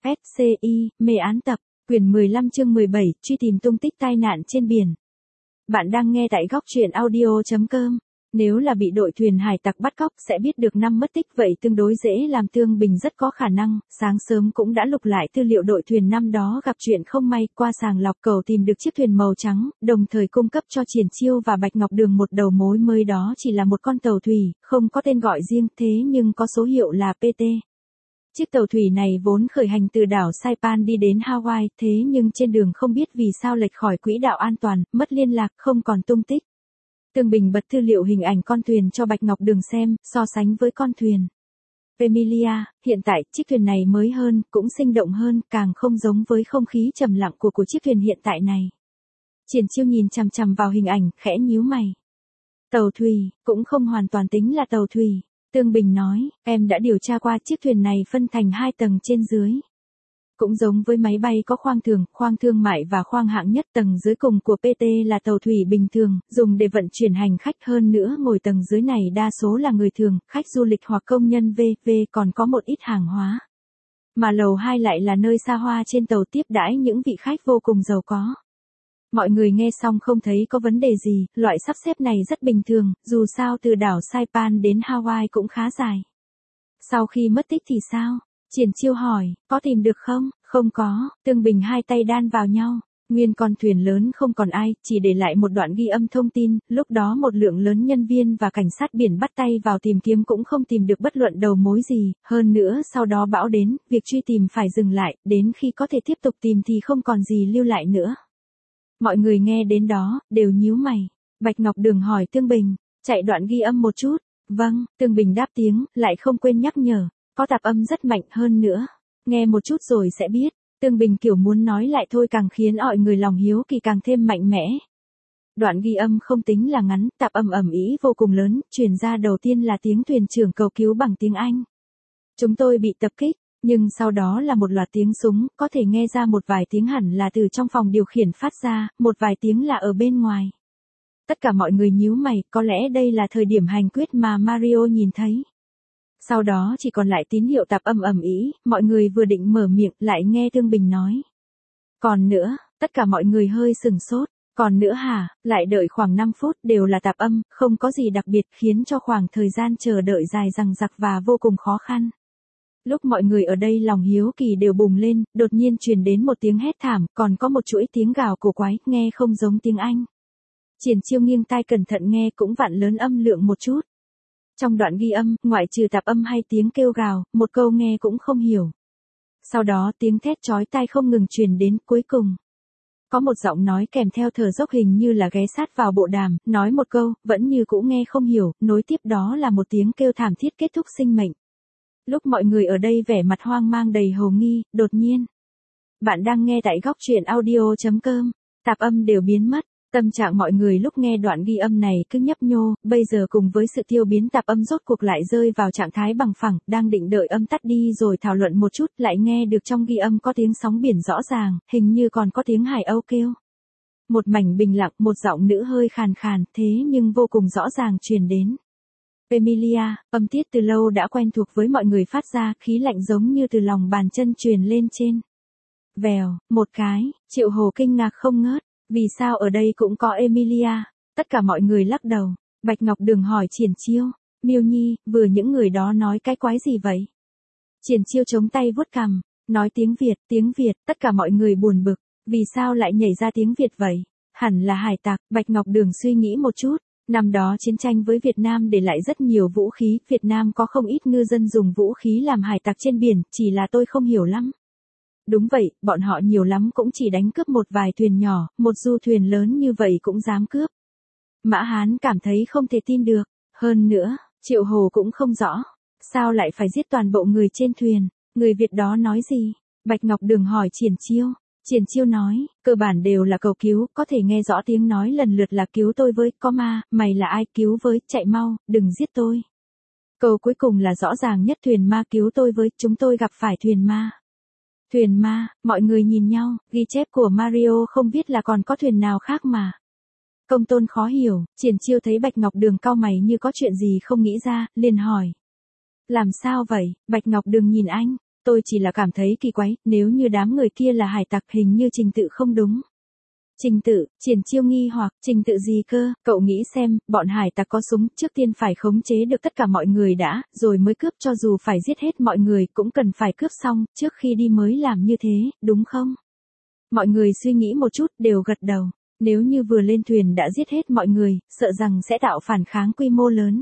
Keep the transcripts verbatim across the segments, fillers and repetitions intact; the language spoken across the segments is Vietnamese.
ét xê i, mê án tập, quyển mười lăm chương mười bảy, truy tìm tung tích tai nạn trên biển. Bạn đang nghe tại góc truyện audio chấm com. Nếu là bị đội thuyền hải tặc bắt cóc sẽ biết được năm mất tích, vậy tương đối dễ làm. Tương Bình rất có khả năng, sáng sớm cũng đã lục lại tư liệu đội thuyền năm đó gặp chuyện không may, qua sàng lọc cầu tìm được chiếc thuyền màu trắng, đồng thời cung cấp cho Triển Chiêu và Bạch Ngọc Đường một đầu mối mới, đó chỉ là một con tàu thủy, không có tên gọi riêng, thế nhưng có số hiệu là pê tê. Chiếc tàu thủy này vốn khởi hành từ đảo Saipan đi đến Hawaii, thế nhưng trên đường không biết vì sao lệch khỏi quỹ đạo an toàn, mất liên lạc, không còn tung tích. Tương Bình bật tư liệu hình ảnh con thuyền cho Bạch Ngọc Đường xem, so sánh với con thuyền Emilia, hiện tại chiếc thuyền này mới hơn, cũng sinh động hơn, càng không giống với không khí trầm lặng của của chiếc thuyền hiện tại này. Triển Chiêu nhìn chằm chằm vào hình ảnh, khẽ nhíu mày. Tàu thủy, cũng không hoàn toàn tính là tàu thủy. Tương Bình nói, em đã điều tra qua, chiếc thuyền này phân thành hai tầng trên dưới. Cũng giống với máy bay có khoang thường, khoang thương mại và khoang hạng nhất. Tầng dưới cùng của pê tê là tàu thủy bình thường, dùng để vận chuyển hành khách, hơn nữa ngồi tầng dưới này đa số là người thường, khách du lịch hoặc công nhân vân vân, còn có một ít hàng hóa. Mà lầu hai lại là nơi xa hoa trên tàu tiếp đãi những vị khách vô cùng giàu có. Mọi người nghe xong không thấy có vấn đề gì, loại sắp xếp này rất bình thường, dù sao từ đảo Saipan đến Hawaii cũng khá dài. Sau khi mất tích thì sao? Triển Chiêu hỏi, có tìm được không? Không có. Tương Bình hai tay đan vào nhau. Nguyên con thuyền lớn không còn ai, chỉ để lại một đoạn ghi âm thông tin, lúc đó một lượng lớn nhân viên và cảnh sát biển bắt tay vào tìm kiếm cũng không tìm được bất luận đầu mối gì, hơn nữa sau đó bão đến, việc truy tìm phải dừng lại, đến khi có thể tiếp tục tìm thì không còn gì lưu lại nữa. Mọi người nghe đến đó, đều nhíu mày. Bạch Ngọc Đường hỏi Tương Bình, chạy đoạn ghi âm một chút. Vâng, Tương Bình đáp tiếng, lại không quên nhắc nhở, có tạp âm rất mạnh, hơn nữa. Nghe một chút rồi sẽ biết. Tương Bình kiểu muốn nói lại thôi, càng khiến mọi người lòng hiếu kỳ càng thêm mạnh mẽ. Đoạn ghi âm không tính là ngắn, tạp âm ầm ĩ vô cùng lớn, truyền ra đầu tiên là tiếng thuyền trưởng cầu cứu bằng tiếng Anh. Chúng tôi bị tập kích. Nhưng sau đó là một loạt tiếng súng, có thể nghe ra một vài tiếng hẳn là từ trong phòng điều khiển phát ra, một vài tiếng là ở bên ngoài. Tất cả mọi người nhíu mày, có lẽ đây là thời điểm hành quyết mà Mario nhìn thấy. Sau đó chỉ còn lại tín hiệu tạp âm ầm ĩ, mọi người vừa định mở miệng lại nghe Tương Bình nói. Còn nữa, tất cả mọi người hơi sừng sốt. Còn nữa hả? Lại đợi khoảng năm phút, đều là tạp âm, không có gì đặc biệt, khiến cho khoảng thời gian chờ đợi dài dằng dặc và vô cùng khó khăn. Lúc mọi người ở đây lòng hiếu kỳ đều bùng lên, đột nhiên truyền đến một tiếng hét thảm, còn có một chuỗi tiếng gào cổ quái, nghe không giống tiếng Anh. Triển Chiêu nghiêng tai cẩn thận nghe, cũng vặn lớn âm lượng một chút. Trong đoạn ghi âm, ngoại trừ tạp âm hay tiếng kêu gào, một câu nghe cũng không hiểu. Sau đó tiếng thét chói tai không ngừng truyền đến, cuối cùng. Có một giọng nói kèm theo thở dốc, hình như là ghé sát vào bộ đàm, nói một câu, vẫn như cũ nghe không hiểu, nối tiếp đó là một tiếng kêu thảm thiết kết thúc sinh mệnh. Lúc mọi người ở đây vẻ mặt hoang mang đầy hồ nghi, đột nhiên. Bạn đang nghe tại góc truyện audio chấm com, tạp âm đều biến mất, tâm trạng mọi người lúc nghe đoạn ghi âm này cứ nhấp nhô, bây giờ cùng với sự tiêu biến tạp âm rốt cuộc lại rơi vào trạng thái bằng phẳng, đang định đợi âm tắt đi rồi thảo luận một chút, lại nghe được trong ghi âm có tiếng sóng biển rõ ràng, hình như còn có tiếng hải âu kêu. Một mảnh bình lặng, một giọng nữ hơi khàn khàn, thế nhưng vô cùng rõ ràng truyền đến. Emilia, âm tiết từ lâu đã quen thuộc với mọi người phát ra, khí lạnh giống như từ lòng bàn chân truyền lên trên. Vèo, một cái, Triệu Hồ kinh ngạc không ngớt, vì sao ở đây cũng có Emilia? Tất cả mọi người lắc đầu. Bạch Ngọc Đường hỏi Triển Chiêu, Miêu Nhi, vừa những người đó nói cái quái gì vậy? Triển Chiêu chống tay vuốt cằm, nói tiếng Việt, tiếng Việt, tất cả mọi người buồn bực, vì sao lại nhảy ra tiếng Việt vậy? Hẳn là hải tặc. Bạch Ngọc Đường suy nghĩ một chút. Năm đó chiến tranh với Việt Nam để lại rất nhiều vũ khí, Việt Nam có không ít ngư dân dùng vũ khí làm hải tặc trên biển, chỉ là tôi không hiểu lắm. Đúng vậy, bọn họ nhiều lắm cũng chỉ đánh cướp một vài thuyền nhỏ, một du thuyền lớn như vậy cũng dám cướp. Mã Hán cảm thấy không thể tin được, hơn nữa, Triệu Hồ cũng không rõ, sao lại phải giết toàn bộ người trên thuyền, người Việt đó nói gì? Bạch Ngọc Đường hỏi Triển Chiêu. Triển Chiêu nói, cơ bản đều là cầu cứu, có thể nghe rõ tiếng nói lần lượt là cứu tôi với, có ma, mày là ai, cứu với, chạy mau, đừng giết tôi. Câu cuối cùng là rõ ràng nhất, thuyền ma cứu tôi với, chúng tôi gặp phải thuyền ma. Thuyền ma, mọi người nhìn nhau, ghi chép của Mario không biết là còn có thuyền nào khác mà. Công Tôn khó hiểu, Triển Chiêu thấy Bạch Ngọc Đường cau mày như có chuyện gì không nghĩ ra, liền hỏi. Làm sao vậy? Bạch Ngọc Đường nhìn anh. tôi chỉ là cảm thấy kỳ quái, nếu như đám người kia là hải tặc hình như trình tự không đúng. Trình tự, Triển Chiêu nghi hoặc, trình tự gì cơ, cậu nghĩ xem, bọn hải tặc có súng, trước tiên phải khống chế được tất cả mọi người đã, rồi mới cướp, cho dù phải giết hết mọi người cũng cần phải cướp xong, trước khi đi mới làm như thế, đúng không? Mọi người suy nghĩ một chút, đều gật đầu. Nếu như vừa lên thuyền đã giết hết mọi người, sợ rằng sẽ tạo phản kháng quy mô lớn.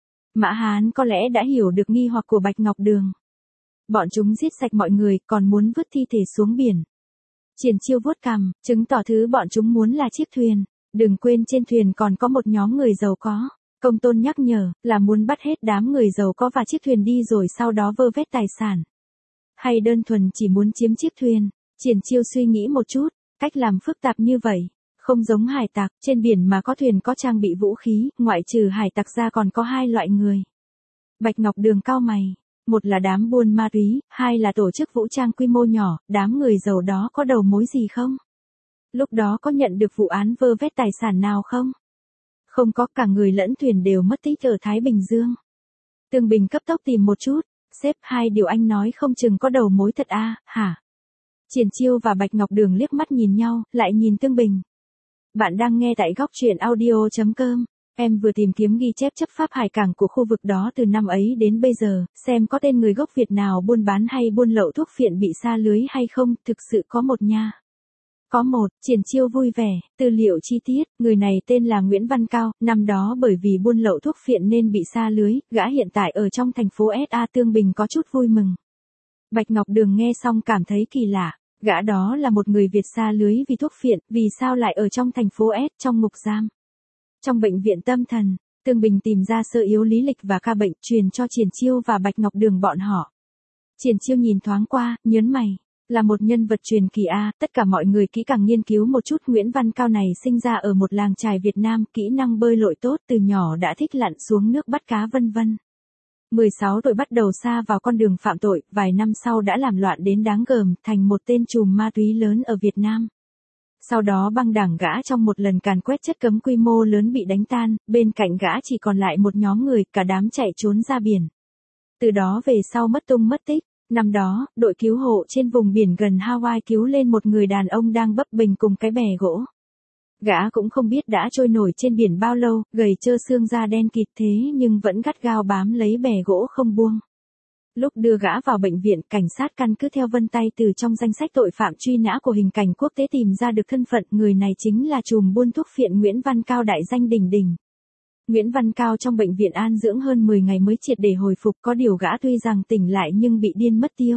Mã Hán có lẽ đã hiểu được nghi hoặc của Bạch Ngọc Đường. Bọn chúng giết sạch mọi người, còn muốn vứt thi thể xuống biển. Triển Chiêu vuốt cằm, chứng tỏ thứ bọn chúng muốn là chiếc thuyền. Đừng quên trên thuyền còn có một nhóm người giàu có. Công Tôn nhắc nhở, là muốn bắt hết đám người giàu có và chiếc thuyền đi rồi sau đó vơ vét tài sản. Hay đơn thuần chỉ muốn chiếm chiếc thuyền. Triển Chiêu suy nghĩ một chút, cách làm phức tạp như vậy. Không giống hải tặc, trên biển mà có thuyền có trang bị vũ khí, ngoại trừ hải tặc ra còn có hai loại người. Bạch Ngọc Đường cau mày. Một là đám buôn ma túy, hai là tổ chức vũ trang quy mô nhỏ, đám người giàu đó có đầu mối gì không? Lúc đó có nhận được vụ án vơ vét tài sản nào không? Không có, cả người lẫn thuyền đều mất tích ở Thái Bình Dương. Tương Bình cấp tốc tìm một chút, sếp, hai điều anh nói không chừng có đầu mối thật à, hả? Triển Chiêu và Bạch Ngọc Đường liếc mắt nhìn nhau, lại nhìn Tương Bình. Bạn đang nghe tại góc truyện audio chấm com. Em vừa tìm kiếm ghi chép chấp pháp hải cảng của khu vực đó từ năm ấy đến bây giờ, xem có tên người gốc Việt nào buôn bán hay buôn lậu thuốc phiện bị sa lưới hay không, thực sự có một nha. Có một, Triển Chiêu vui vẻ, tư liệu chi tiết, người này tên là Nguyễn Văn Cao, năm đó bởi vì buôn lậu thuốc phiện nên bị sa lưới, gã hiện tại ở trong thành phố ét a. Tương Bình có chút vui mừng. Bạch Ngọc Đường nghe xong cảm thấy kỳ lạ. Gã đó là một người Việt sa lưới vì thuốc phiện, vì sao lại ở trong thành phố S, trong ngục giam. Trong bệnh viện tâm thần, Tương Bình tìm ra sơ yếu lý lịch và ca bệnh, truyền cho Triển Chiêu và Bạch Ngọc Đường bọn họ. Triển Chiêu nhìn thoáng qua, nhớn mày, là một nhân vật truyền kỳ a, tất cả mọi người kỹ càng nghiên cứu một chút. Nguyễn Văn Cao này sinh ra ở một làng chài Việt Nam, kỹ năng bơi lội tốt, từ nhỏ đã thích lặn xuống nước bắt cá vân vân. mười sáu tuổi bắt đầu sa vào con đường phạm tội, vài năm sau đã làm loạn đến đáng gờm, thành một tên trùm ma túy lớn ở Việt Nam. Sau đó băng đảng gã trong một lần càn quét chất cấm quy mô lớn bị đánh tan, bên cạnh gã chỉ còn lại một nhóm người, cả đám chạy trốn ra biển. Từ đó về sau mất tung mất tích. Năm đó, đội cứu hộ trên vùng biển gần Hawaii cứu lên một người đàn ông đang bấp bênh cùng cái bè gỗ. Gã cũng không biết đã trôi nổi trên biển bao lâu, gầy trơ xương da đen kịt thế nhưng vẫn gắt gao bám lấy bè gỗ không buông. Lúc đưa gã vào bệnh viện, cảnh sát căn cứ theo vân tay từ trong danh sách tội phạm truy nã của hình cảnh quốc tế tìm ra được thân phận người này chính là trùm buôn thuốc phiện Nguyễn Văn Cao đại danh đỉnh đỉnh. Nguyễn Văn Cao trong bệnh viện an dưỡng hơn mười ngày mới triệt để hồi phục, có điều gã tuy rằng tỉnh lại nhưng bị điên mất tiêu.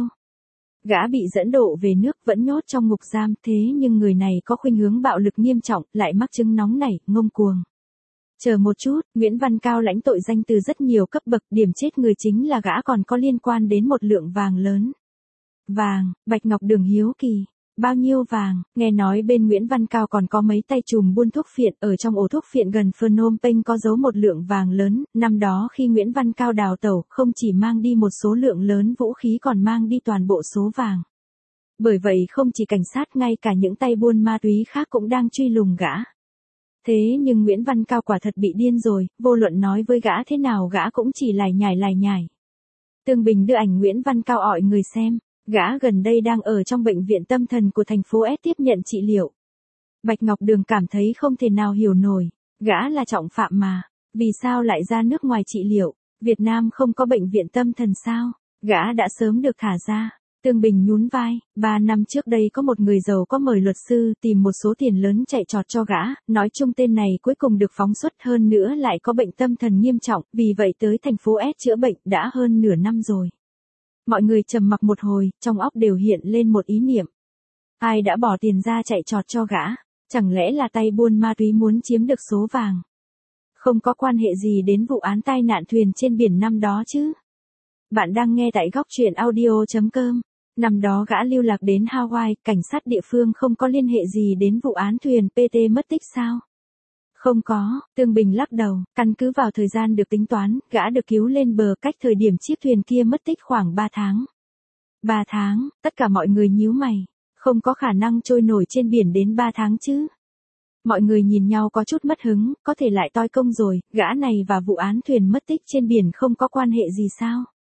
Gã bị dẫn độ về nước vẫn nhốt trong ngục giam, thế nhưng người này có khuynh hướng bạo lực nghiêm trọng, lại mắc chứng nóng nảy, ngông cuồng. Chờ một chút, Nguyễn Văn Cao lãnh tội danh từ rất nhiều cấp bậc, điểm chết người chính là gã còn có liên quan đến một lượng vàng lớn. Vàng, Bạch Ngọc Đường hiếu kỳ. Bao nhiêu vàng, nghe nói bên Nguyễn Văn Cao còn có mấy tay trùm buôn thuốc phiện, ở trong ổ thuốc phiện gần Phnom Penh có giấu một lượng vàng lớn, năm đó khi Nguyễn Văn Cao đào tẩu, không chỉ mang đi một số lượng lớn vũ khí còn mang đi toàn bộ số vàng. Bởi vậy không chỉ cảnh sát, ngay cả những tay buôn ma túy khác cũng đang truy lùng gã. Thế nhưng Nguyễn Văn Cao quả thật bị điên rồi, vô luận nói với gã thế nào gã cũng chỉ lải nhải lải nhải. Tương Bình đưa ảnh Nguyễn Văn Cao ọi người xem. Gã gần đây đang ở trong bệnh viện tâm thần của thành phố S tiếp nhận trị liệu. Bạch Ngọc Đường cảm thấy không thể nào hiểu nổi. Gã là trọng phạm mà. Vì sao lại ra nước ngoài trị liệu? Việt Nam không có bệnh viện tâm thần sao? Gã đã sớm được thả ra. Tương Bình nhún vai. Ba năm trước đây có một người giàu có mời luật sư tìm một số tiền lớn chạy trọt cho gã. Nói chung tên này cuối cùng được phóng xuất, hơn nữa lại có bệnh tâm thần nghiêm trọng. Vì vậy tới thành phố S chữa bệnh đã hơn nửa năm rồi. Mọi người trầm mặc một hồi, trong óc đều hiện lên một ý niệm. Ai đã bỏ tiền ra chạy trọt cho gã? Chẳng lẽ là tay buôn ma túy muốn chiếm được số vàng? Không có quan hệ gì đến vụ án tai nạn thuyền trên biển năm đó chứ? Bạn đang nghe tại góc truyện audio chấm com. Năm đó gã lưu lạc đến Hawaii, cảnh sát địa phương không có liên hệ gì đến vụ án thuyền pê tê mất tích sao? Không có, Tương Bình lắc đầu, căn cứ vào thời gian được tính toán, gã được cứu lên bờ cách thời điểm chiếc thuyền kia mất tích khoảng ba tháng. ba tháng, tất cả mọi người nhíu mày, không có khả năng trôi nổi trên biển đến ba tháng chứ. Mọi người nhìn nhau có chút mất hứng, có thể lại toi công rồi, gã này và vụ án thuyền mất tích trên biển không có quan hệ gì sao?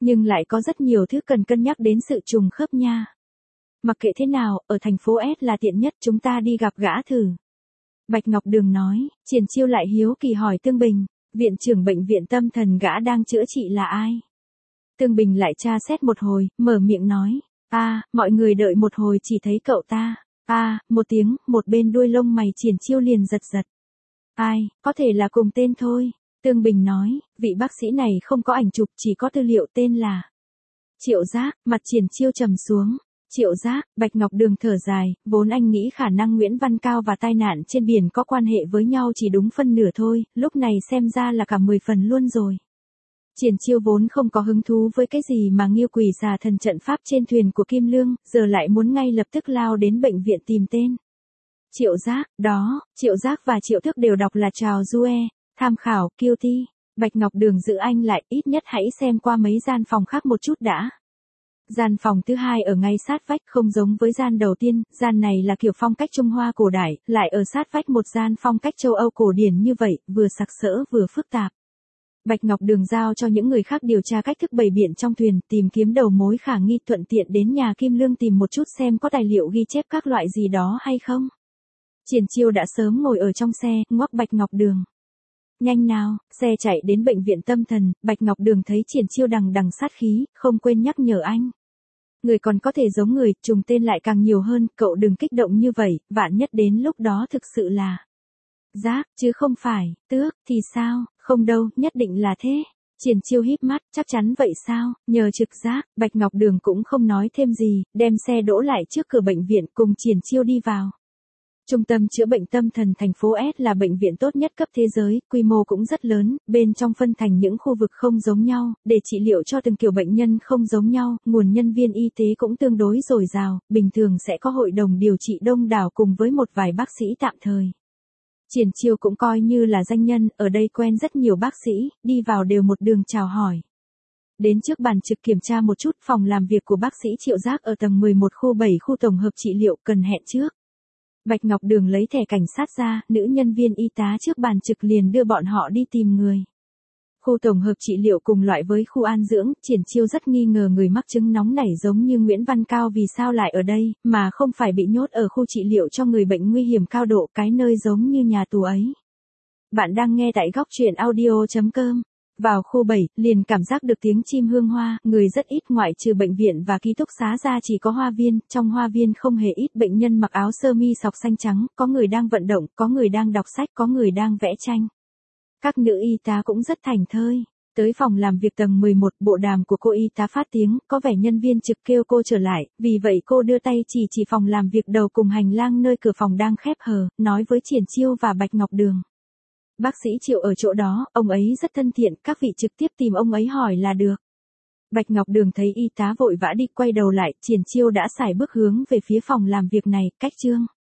Nhưng lại có rất nhiều thứ cần cân nhắc đến sự trùng khớp nha. Mặc kệ thế nào, ở thành phố S là tiện nhất, chúng ta đi gặp gã thử. Bạch Ngọc Đường nói. Triển Chiêu lại hiếu kỳ hỏi Tương Bình, viện trưởng bệnh viện tâm thần gã đang chữa trị là ai? Tương Bình lại tra xét một hồi, mở miệng nói. A, à, mọi người đợi một hồi chỉ thấy cậu ta. A, à, một tiếng, một bên đuôi lông mày Triển Chiêu liền giật giật. Ai, có thể là cùng tên thôi. Tương Bình nói, vị bác sĩ này không có ảnh chụp, chỉ có tư liệu, tên là Triệu Giác. Mặt Triển Chiêu trầm xuống. Triệu Giác. Bạch Ngọc Đường thở dài, vốn anh nghĩ khả năng Nguyễn Văn Cao và tai nạn trên biển có quan hệ với nhau chỉ đúng phân nửa thôi, lúc này xem ra là cả mười phần luôn rồi. Triển Chiêu vốn không có hứng thú với cái gì mà Nghiêu Quỷ Xà Thần trận pháp trên thuyền của Kim Lương, giờ lại muốn ngay lập tức lao đến bệnh viện tìm tên. Triệu Giác, đó, Triệu Giác và Triệu Thức đều đọc là Trào Due, tham khảo, Guilty. Bạch Ngọc Đường giữ anh lại, ít nhất hãy xem qua mấy gian phòng khác một chút đã. Gian phòng thứ hai ở ngay sát vách, không giống với gian đầu tiên, gian này là kiểu phong cách Trung Hoa cổ đại, lại ở sát vách một gian phong cách châu Âu cổ điển như vậy, vừa sặc sỡ vừa phức tạp. Bạch Ngọc Đường giao cho những người khác điều tra cách thức bày biện trong thuyền, tìm kiếm đầu mối khả nghi, thuận tiện đến nhà Kim Lương tìm một chút xem có tài liệu ghi chép các loại gì đó hay không. Triển Chiêu đã sớm ngồi ở trong xe, ngoắc Bạch Ngọc Đường. Nhanh nào, xe chạy đến bệnh viện tâm thần, Bạch Ngọc Đường thấy Triển Chiêu đằng đằng sát khí, không quên nhắc nhở anh. Người còn có thể giống người, trùng tên lại càng nhiều hơn, cậu đừng kích động như vậy, vạn nhất đến lúc đó thực sự là Giác, chứ không phải Tước, thì sao, không đâu, nhất định là thế. Triển Chiêu híp mắt, chắc chắn vậy sao, nhờ trực giác, Bạch Ngọc Đường cũng không nói thêm gì, đem xe đỗ lại trước cửa bệnh viện cùng Triển Chiêu đi vào. Trung tâm chữa bệnh tâm thần thành phố S là bệnh viện tốt nhất cấp thế giới, quy mô cũng rất lớn, bên trong phân thành những khu vực không giống nhau, để trị liệu cho từng kiểu bệnh nhân không giống nhau, nguồn nhân viên y tế cũng tương đối dồi dào, bình thường sẽ có hội đồng điều trị đông đảo cùng với một vài bác sĩ tạm thời. Triển Chiêu cũng coi như là danh nhân, ở đây quen rất nhiều bác sĩ, đi vào đều một đường chào hỏi. Đến trước bàn trực kiểm tra một chút, phòng làm việc của bác sĩ Triệu Giác ở tầng mười một khu bảy khu tổng hợp trị liệu, cần hẹn trước. Bạch Ngọc Đường lấy thẻ cảnh sát ra, nữ nhân viên y tá trước bàn trực liền đưa bọn họ đi tìm người. Khu tổng hợp trị liệu cùng loại với khu an dưỡng, Triển Chiêu rất nghi ngờ người mắc chứng nóng nảy giống như Nguyễn Văn Cao vì sao lại ở đây, mà không phải bị nhốt ở khu trị liệu cho người bệnh nguy hiểm cao độ, cái nơi giống như nhà tù ấy. Bạn đang nghe tại góc truyện audio chấm com. Vào khu bảy, liền cảm giác được tiếng chim hương hoa, người rất ít, ngoại trừ bệnh viện và ký túc xá ra chỉ có hoa viên, trong hoa viên không hề ít bệnh nhân mặc áo sơ mi sọc xanh trắng, có người đang vận động, có người đang đọc sách, có người đang vẽ tranh. Các nữ y tá cũng rất thảnh thơi. Tới phòng làm việc tầng mười một, bộ đàm của cô y tá phát tiếng, có vẻ nhân viên trực kêu cô trở lại, vì vậy cô đưa tay chỉ chỉ phòng làm việc đầu cùng hành lang nơi cửa phòng đang khép hờ, nói với Triển Chiêu và Bạch Ngọc Đường. Bác sĩ Triệu ở chỗ đó, ông ấy rất thân thiện, các vị trực tiếp tìm ông ấy hỏi là được. Bạch Ngọc Đường thấy y tá vội vã đi, quay đầu lại, Triển Chiêu đã sải bước hướng về phía phòng làm việc này, cách Trương